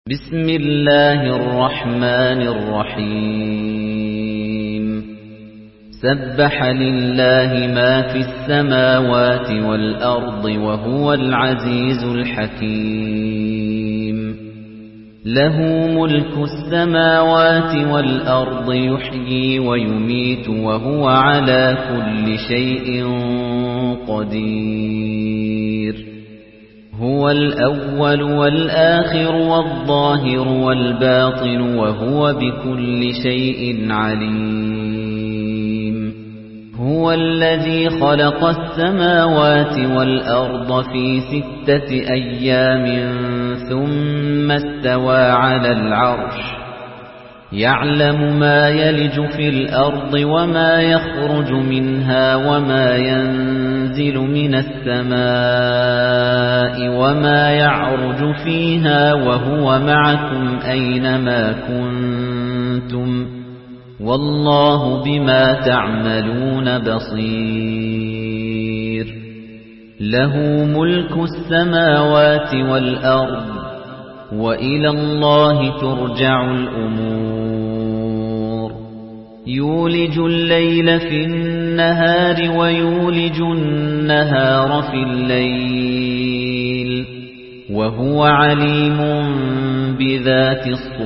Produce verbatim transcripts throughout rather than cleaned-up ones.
بسم الله الرحمن الرحيم سبح لله ما في السماوات والأرض وهو العزيز الحكيم له ملك السماوات والأرض يحيي ويميت وهو على كل شيء قدير هو الأول والآخر والظاهر والباطن وهو بكل شيء عليم هو الذي خلق السماوات والأرض في ستة أيام ثم استوى على العرش يعلم ما يلج في الأرض وما يخرج منها وما ينزل من السماء وما يعرج فيها وهو معكم أينما كنتم والله بما تعملون بصير له ملك السماوات والأرض وإلى الله ترجع الأمور يولج الليل في النهار ويولج النهار في الليل وهو عليم بذات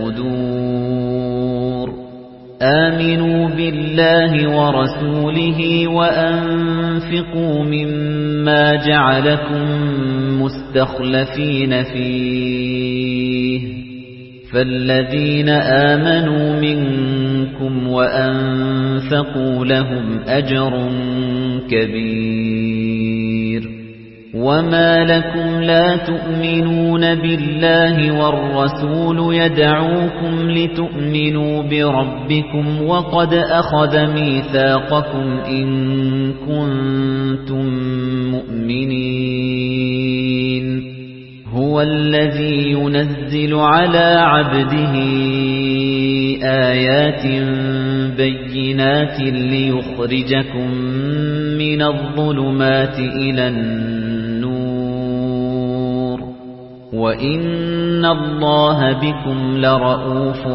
الصدور آمنوا بالله ورسوله وأنفقوا مما جعلكم مستخلفين فيه فالذين آمنوا منكم وأنفقوا لهم أجر كبير وما لكم لا تؤمنون بالله والرسول يدعوكم لتؤمنوا بربكم وقد أخذ ميثاقكم إن كنتم مؤمنين هو الذي ينزل على عبده آيات بينات ليخرجكم من الظلمات إلى النور وإن الله بكم لرؤوف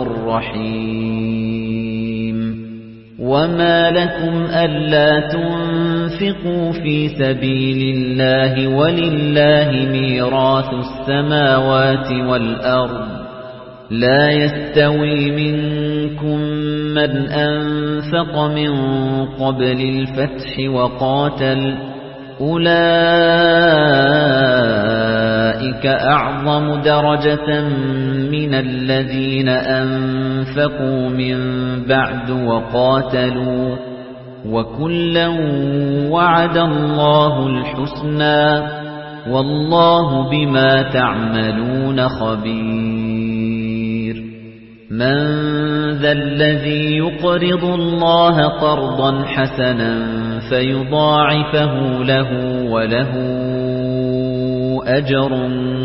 رحيم وما لكم ألا تنفقوا في سبيل الله ولله ميراث السماوات والأرض لا يستوي منكم من أنفق من قبل الفتح وقاتل أولئك أعظم درجة من الذين أنفقوا من بعد وقاتلوا وكلا وعد الله الحسنى والله بما تعملون خبير من ذا الذي يقرض الله قرضا حسنا فيضاعفه له وله أجر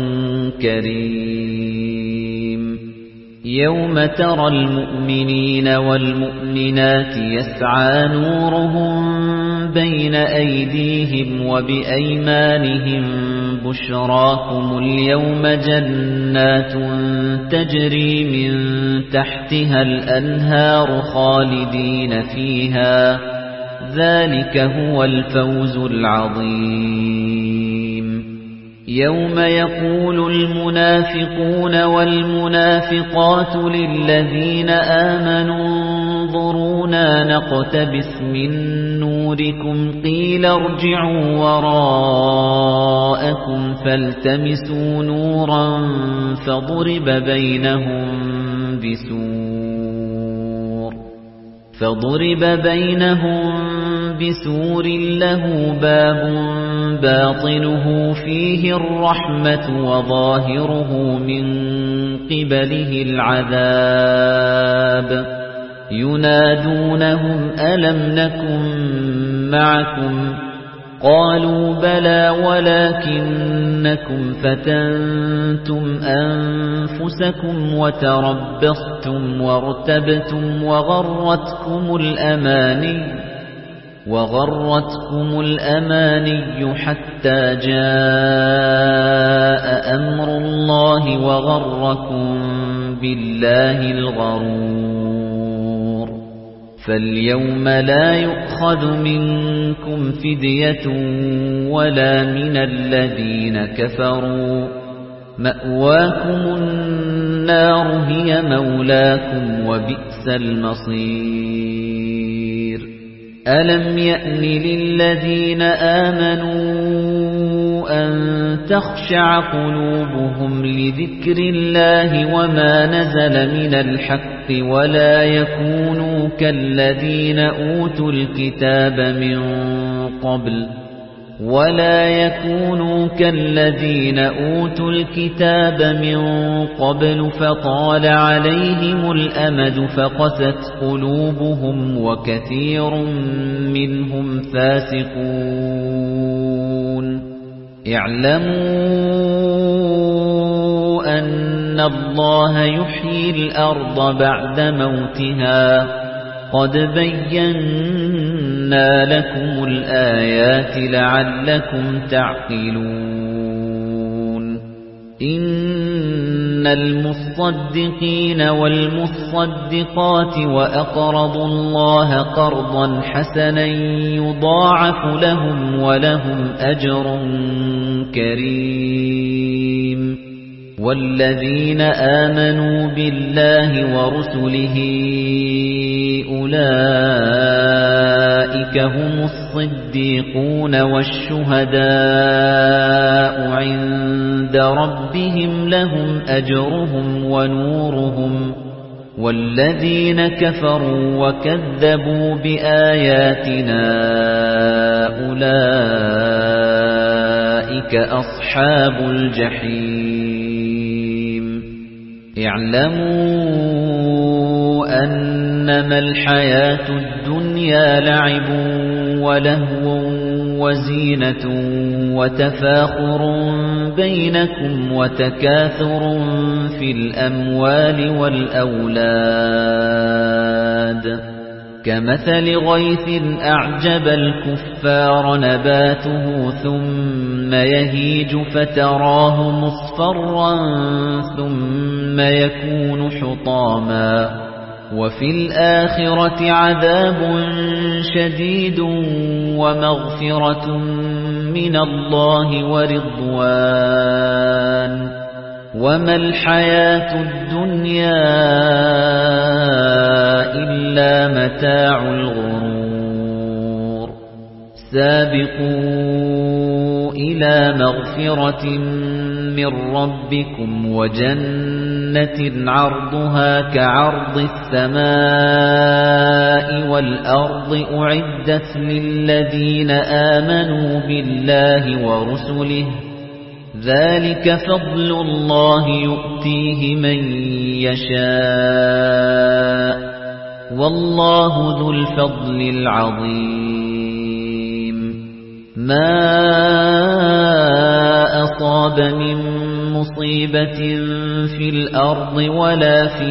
كريم يوم ترى المؤمنين والمؤمنات يسعى نورهم بين أيديهم وبأيمانهم بشراكم اليوم جنات تجري من تحتها الأنهار خالدين فيها ذلك هو الفوز العظيم يوم يقول المنافقون والمنافقات للذين آمنوا انظرونا نقتبس من نوركم قيل ارجعوا وراءكم فالتمسوا نورا فضرب بينهم بسور فضرب بينهم بسور له باب باطنه فيه الرحمة وظاهره من قبله العذاب ينادونهم ألم نكن معكم قالوا بلى ولكنكم فتنتم أنفسكم وتربصتم وارتبتم وغرتكم الأماني وغرتكم الأماني حتى جاء أمر الله وغركم بالله الغرور فاليوم لا يؤخذ منكم فدية ولا من الذين كفروا مأواكم النار هي مولاكم وبئس المصير ألم يأن للذين آمنوا أن تخشع قلوبهم لذكر الله وما نزل من الحق ولا يكونوا كالذين أوتوا الكتاب من قبل ولا يكونوا كالذين أوتوا الكتاب من قبل فطال عليهم الأمد فقست قلوبهم وكثير منهم فاسقون اعلموا أن الله يحيي الأرض بعد موتها قد بينا لكم الآيات لعلكم تعقلون إن المصدقين والمصدقات وأقرضوا الله قرضا حسنا يضاعف لهم ولهم أجر كريم والذين آمنوا بالله ورسله أولئك هم الصديقون والشهداء عند ربهم لهم أجرهم ونورهم والذين كفروا وكذبوا بآياتنا أولئك أصحاب الجحيم اعلموا أنما الحياة الدنيا لعب ولهو وزينة وتفاخر بينكم وتكاثر في الأموال والأولاد كمثل غيث أعجب الكفار نباته ثم يهيج فتراه مصفرا ثم يكون حطاما وفي الآخرة عذاب شديد ومغفرة من الله ورضوان وما الحياة الدنيا إلا متاع الغرور سابقوا إلى مغفرة من ربكم وجنة عرضها كعرض السماء والأرض أعدت للذين آمنوا بالله ورسله ذلك فضل الله يؤتيه من يشاء والله ذو الفضل العظيم ما أصاب من مصيبة في الأرض ولا في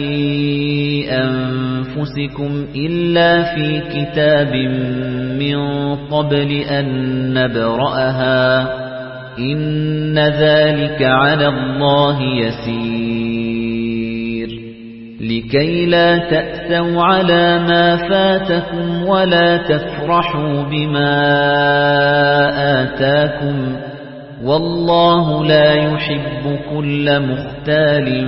أنفسكم إلا في كتاب من قبل أن نبرأها إن ذلك على الله يسير لكي لا تأسوا على ما فاتكم ولا تفرحوا بما آتاكم والله لا يحب كل مختال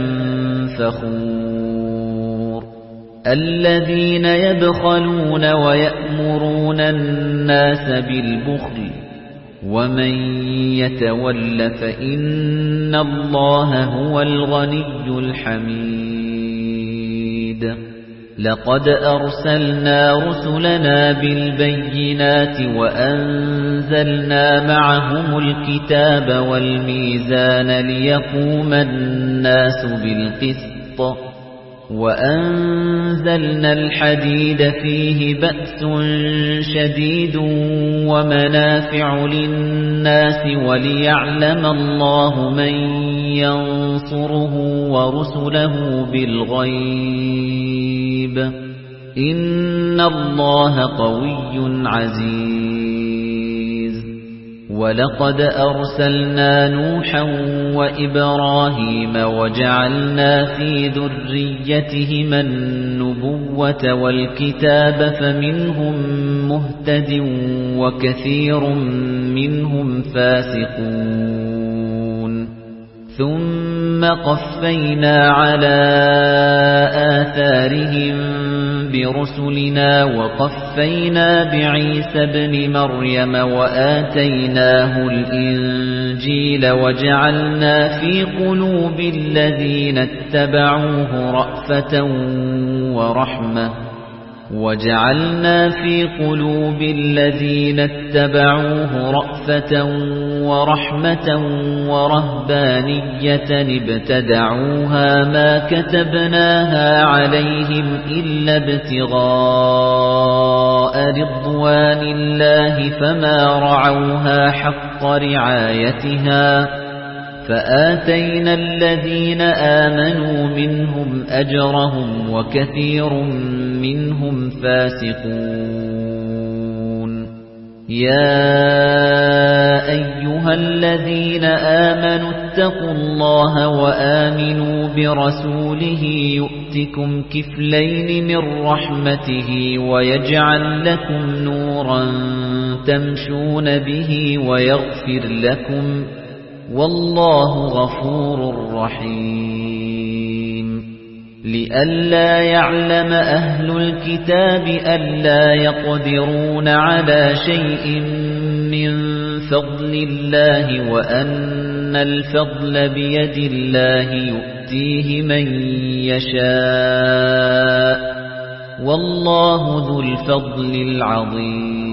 فخور الذين يبخلون ويأمرون الناس بالبخل ومن يتول فإن الله هو الغني الحميد لقد أرسلنا رسلنا بالبينات وأنزلنا معهم الكتاب والميزان ليقوم الناس بالقسط وأنزلنا الحديد فيه بأس شديد ومنافع للناس وليعلم الله من ينصره ورسله بالغيب إِنَّ اللَّهَ قَوِيٌّ عَزِيزٌ وَلَقَدْ أَرْسَلْنَا نُوحًا وَإِبْرَاهِيمَ وَجَعَلْنَا فِي ذُرِّيَّتِهِمَا النُّبُوَّةَ وَالْكِتَابَ فَمِنْهُم مُّهْتَدٍ وَكَثِيرٌ مِّنْهُمْ فَاسِقُونَ ثُمَّ قَفَّيْنَا عَلَى آثَارِهِم بِرُسُلِنَا وَقَفَّيْنَا بِعِيسَى ابْنِ مَرْيَمَ وَآتَيْنَاهُ الْإِنجِيلَ وَجَعَلْنَا فِي قُلُوبِ الَّذِينَ اتَّبَعُوهُ رَأْفَةً وَرَحْمَةً وَجَعَلْنَا فِي قُلُوبِ الَّذِينَ اتَّبَعُوهُ رَأْفَةً وَرَحْمَةً وَرَهْبَانِيَّةً ابْتَدَعُوهَا مَا كَتَبْنَاهَا عَلَيْهِمْ إِلَّا ابْتِغَاءَ رِضْوَانِ اللَّهِ فَمَا رَعَوْهَا حَقَّ رِعَايَتِهَا فَآتَيْنَا الَّذِينَ آمَنُوا مِنْهُمْ أَجْرَهُمْ وَكَثِيرٌ مِنْهُمْ فَاسِقُونَ يَا أَيُّهَا الَّذِينَ آمَنُوا اتَّقُوا اللَّهَ وَآمِنُوا بِرَسُولِهِ يُؤْتِكُمْ كِفْلَيْنِ مِنْ رَحْمَتِهِ وَيَجْعَلْ لَكُمْ نُورًا تَمْشُونَ بِهِ وَيَغْفِرْ لَكُمْ وَاللَّهُ غَفُورٌ رَّحِيمٌ لِئَلَّا يَعْلَمَ أَهْلُ الْكِتَابِ أَلَّا يَقْدِرُونَ عَلَى شَيْءٍ مِّن فَضْلِ اللَّهِ وَأَنَّ الْفَضْلَ بِيَدِ اللَّهِ يُؤْتِيهِ مَن يَشَاءُ وَاللَّهُ ذُو الْفَضْلِ الْعَظِيمِ